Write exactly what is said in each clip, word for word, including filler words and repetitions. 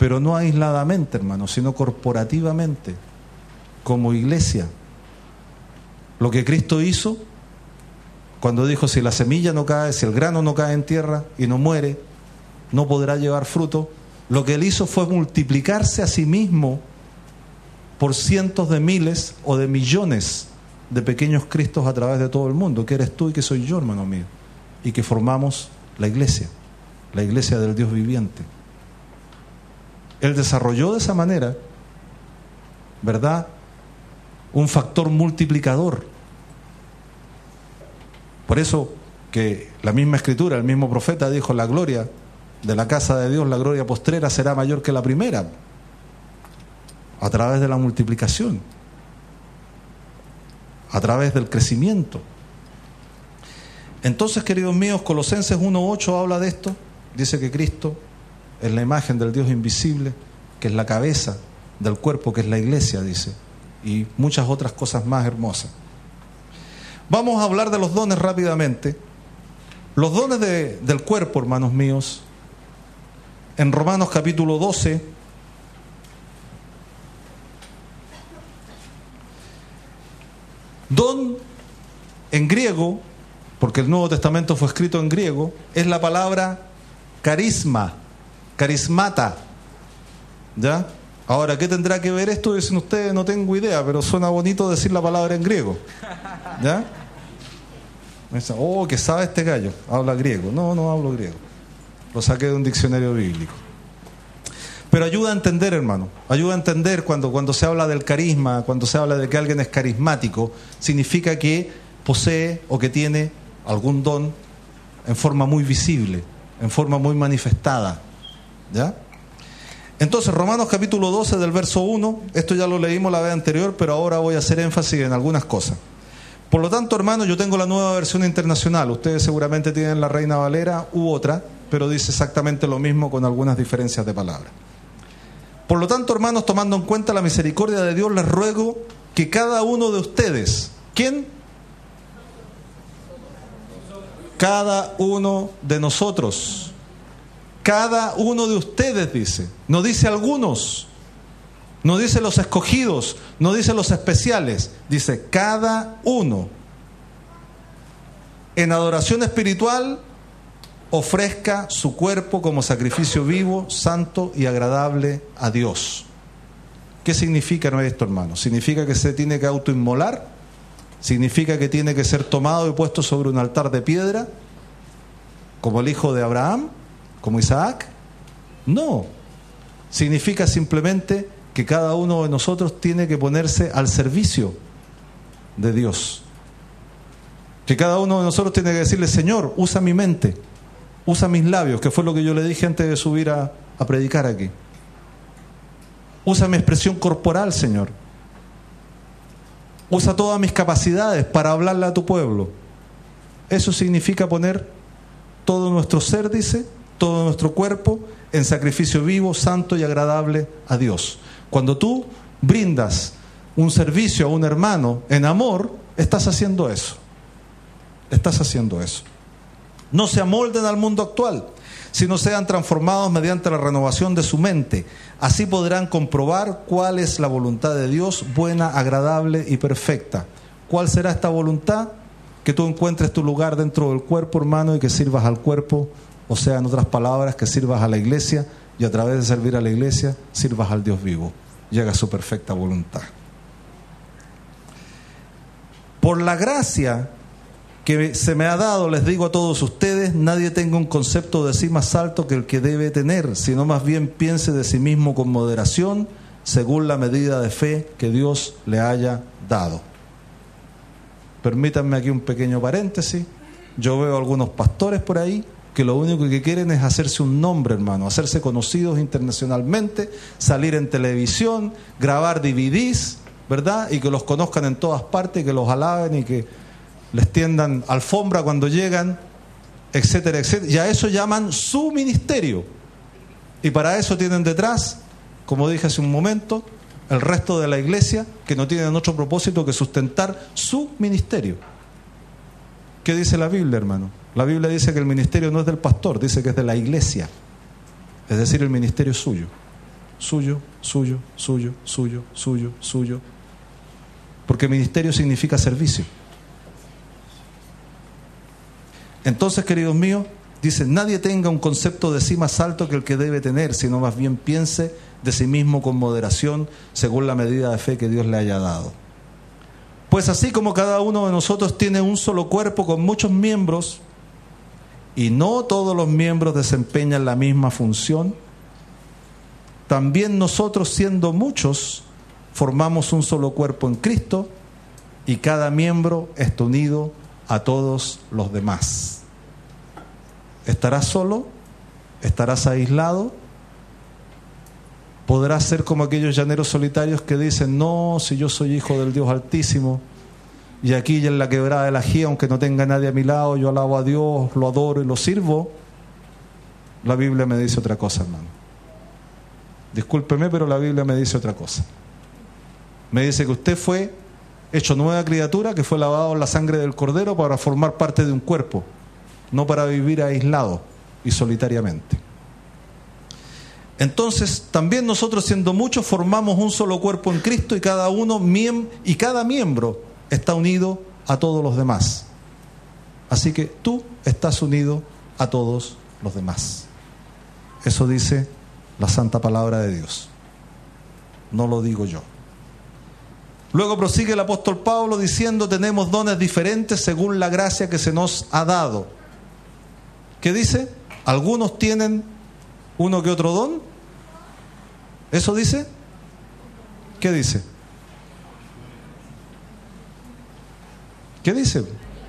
pero no aisladamente, hermano, sino corporativamente, como iglesia. Lo que Cristo hizo cuando dijo: si la semilla no cae, si el grano no cae en tierra y no muere, no podrá llevar fruto. Lo que Él hizo fue multiplicarse a sí mismo por cientos de miles o de millones de pequeños Cristos a través de todo el mundo, que eres tú y que soy yo, hermano mío, y que formamos la iglesia, la iglesia del Dios viviente. Él desarrolló de esa manera, ¿verdad?, un factor multiplicador. Por eso que la misma Escritura, el mismo profeta dijo: la gloria de la casa de Dios, la gloria postrera será mayor que la primera, a través de la multiplicación, a través del crecimiento. Entonces, queridos míos, Colosenses uno ocho habla de esto. Dice que Cristo es la imagen del Dios invisible, que es la cabeza del cuerpo, que es la iglesia, dice, y muchas otras cosas más hermosas. Vamos a hablar de los dones rápidamente. Los dones de, del cuerpo, hermanos míos, en Romanos capítulo doce, don en griego, porque el Nuevo Testamento fue escrito en griego, es la palabra carisma, carismata, ¿ya? Ahora, ¿qué tendrá que ver esto? Dicen ustedes, no tengo idea, pero suena bonito decir la palabra en griego, ¿ya? Dicen: oh, que sabe este gallo, habla griego. No, no hablo griego, lo saqué de un diccionario bíblico. Pero ayuda a entender, hermano, ayuda a entender cuando, cuando se habla del carisma, cuando se habla de que alguien es carismático, significa que posee o que tiene algún don en forma muy visible, en forma muy manifestada, ¿ya? Entonces, Romanos capítulo doce del verso uno, esto ya lo leímos la vez anterior, pero ahora voy a hacer énfasis en algunas cosas. Por lo tanto, hermanos, yo tengo la nueva versión internacional, ustedes seguramente tienen la Reina Valera u otra, pero dice exactamente lo mismo con algunas diferencias de palabras. Por lo tanto, hermanos, tomando en cuenta la misericordia de Dios, les ruego que cada uno de ustedes, ¿quién? Cada uno de nosotros, cada uno de ustedes, dice, no dice algunos, no dice los escogidos, no dice los especiales, dice cada uno, en adoración espiritual, ofrezca su cuerpo como sacrificio vivo, santo y agradable a Dios. ¿Qué significa esto, hermano? ¿Significa que se tiene que autoinmolar? ¿Significa que tiene que ser tomado y puesto sobre un altar de piedra, como el hijo de Abraham, como Isaac? No. Significa simplemente que cada uno de nosotros tiene que ponerse al servicio de Dios. Que cada uno de nosotros tiene que decirle: Señor, usa mi mente, usa mis labios, que fue lo que yo le dije antes de subir a, a predicar aquí. Usa mi expresión corporal, Señor. Usa todas mis capacidades para hablarle a tu pueblo. Eso significa poner todo nuestro ser, dice, todo nuestro cuerpo en sacrificio vivo, santo y agradable a Dios. Cuando tú brindas un servicio a un hermano en amor, estás haciendo eso. Estás haciendo eso. No se amolden al mundo actual, sino sean transformados mediante la renovación de su mente. Así podrán comprobar cuál es la voluntad de Dios, buena, agradable y perfecta. ¿Cuál será esta voluntad? Que tú encuentres tu lugar dentro del cuerpo, hermano, y que sirvas al cuerpo, o sea, en otras palabras, que sirvas a la iglesia, y a través de servir a la iglesia, sirvas al Dios vivo. Llega a su perfecta voluntad. Por la gracia que se me ha dado, les digo a todos ustedes, nadie tenga un concepto de sí más alto que el que debe tener, sino más bien piense de sí mismo con moderación, según la medida de fe que Dios le haya dado. Permítanme aquí un pequeño paréntesis. Yo veo algunos pastores por ahí que lo único que quieren es hacerse un nombre, hermano, hacerse conocidos internacionalmente, salir en televisión, grabar D V Ds, ¿verdad? Y que los conozcan en todas partes, y que los alaben y que les tiendan alfombra cuando llegan, etcétera, etcétera. Y a eso llaman su ministerio. Y para eso tienen detrás, como dije hace un momento, el resto de la iglesia, que no tienen otro propósito que sustentar su ministerio. ¿Qué dice la Biblia, hermano? La Biblia dice que el ministerio no es del pastor, dice que es de la iglesia. Es decir, el ministerio es suyo. suyo, suyo, suyo, suyo, suyo, suyo. Porque ministerio significa servicio. Entonces, queridos míos, dice, nadie tenga un concepto de sí más alto que el que debe tener, sino más bien piense de sí mismo con moderación, según la medida de fe que Dios le haya dado. Pues así como cada uno de nosotros tiene un solo cuerpo con muchos miembros, y no todos los miembros desempeñan la misma función, también nosotros, siendo muchos, formamos un solo cuerpo en Cristo, y cada miembro está unido a todos los demás. ¿Estarás solo? ¿Estarás aislado? ¿Podrás ser como aquellos llaneros solitarios que dicen, no, si yo soy hijo del Dios Altísimo, y aquí y en la quebrada de la Gía, aunque no tenga nadie a mi lado, yo alabo a Dios, lo adoro y lo sirvo? La Biblia me dice otra cosa, hermano. Discúlpeme, pero la Biblia me dice otra cosa. Me dice que usted fue hecho nueva criatura, que fue lavado en la sangre del Cordero para formar parte de un cuerpo, no para vivir aislado y solitariamente. Entonces, también nosotros, siendo muchos, formamos un solo cuerpo en Cristo, y cada uno miem- y cada miembro está unido a todos los demás. Así que tú estás unido a todos los demás. Eso dice la santa palabra de Dios. No lo digo yo. Luego prosigue el apóstol Pablo diciendo, tenemos dones diferentes según la gracia que se nos ha dado. ¿Qué dice? Algunos tienen uno que otro don. ¿Eso dice? ¿Qué dice? ¿Qué dice?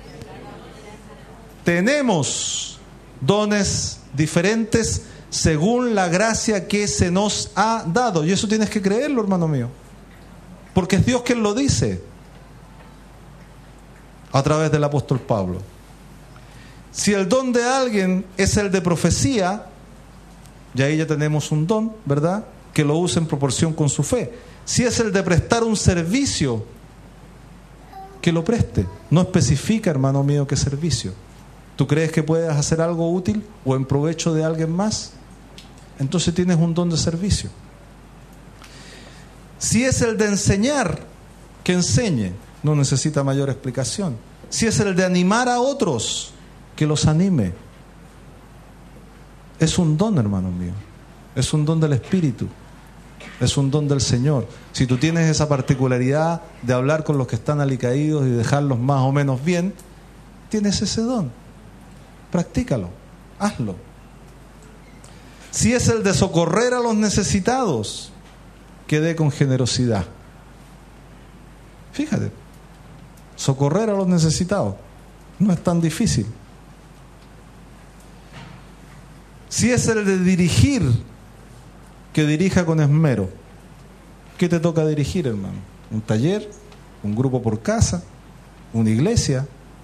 Tenemos dones diferentes según la gracia que se nos ha dado. Y eso tienes que creerlo, hermano mío. Porque es Dios quien lo dice a través del apóstol Pablo. Si el don de alguien es el de profecía, y ahí ya tenemos un don, ¿verdad?, que lo use en proporción con su fe. Si es el de prestar un servicio, que lo preste. No especifica, hermano mío, qué servicio. ¿Tú crees que puedes hacer algo útil o en provecho de alguien más? Entonces tienes un don de servicio. Si es el de enseñar, que enseñe. No necesita mayor explicación. Si es el de animar a otros, que los anime. Es un don, hermano mío. Es un don del Espíritu. Es un don del Señor. Si tú tienes esa particularidad de hablar con los que están alicaídos y dejarlos más o menos bien, tienes ese don. Practícalo. Hazlo. Si es el de socorrer a los necesitados, que dé con generosidad. Fíjate, socorrer a los necesitados no es tan difícil. Si es el de dirigir, que dirija con esmero. ¿Qué te toca dirigir, hermano? ¿Un taller? ¿Un grupo por casa? ¿Una iglesia?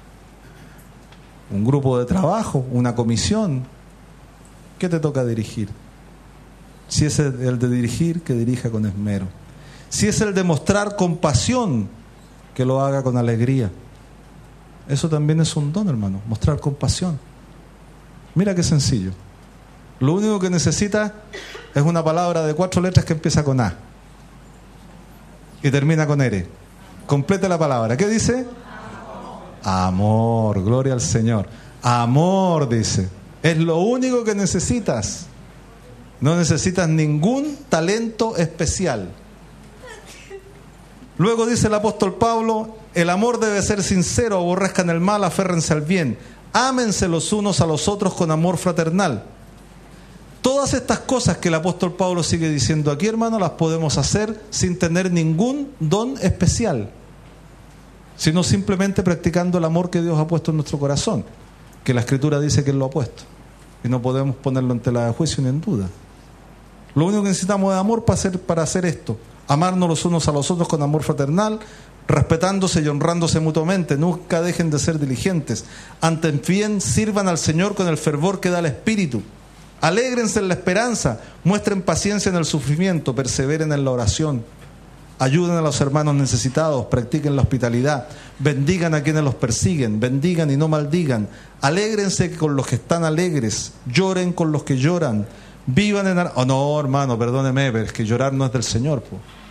¿Un grupo de trabajo? ¿Una comisión? ¿Qué te toca dirigir? Si es el de dirigir, que dirija con esmero. Si es el de mostrar compasión, que lo haga con alegría. Eso también es un don, hermano, mostrar compasión. Mira qué sencillo. Lo único que necesita es una palabra de cuatro letras que empieza con A y termina con R. Complete la palabra. ¿Qué dice? Amor. Amor, gloria al Señor. Amor, dice. Es lo único que necesitas. No necesitas ningún talento especial. Luego dice el apóstol Pablo, el amor debe ser sincero, aborrezcan el mal, aférrense al bien. Ámense los unos a los otros con amor fraternal. Todas estas cosas que el apóstol Pablo sigue diciendo aquí, hermano, las podemos hacer sin tener ningún don especial, sino simplemente practicando el amor que Dios ha puesto en nuestro corazón, que la Escritura dice que Él lo ha puesto, y no podemos ponerlo en tela de juicio ni en duda. Lo único que necesitamos es amor para hacer, para hacer esto, amarnos los unos a los otros con amor fraternal, respetándose y honrándose mutuamente. Nunca dejen de ser diligentes, antes bien sirvan al Señor con el fervor que da el Espíritu. Alégrense en la esperanza, muestren paciencia en el sufrimiento, perseveren en la oración, ayuden a los hermanos necesitados, practiquen la hospitalidad, bendigan a quienes los persiguen, bendigan y no maldigan, alégrense con los que están alegres, lloren con los que lloran, Vivan en... Oh, no, hermano, perdóneme, pero es que llorar no es del Señor, po.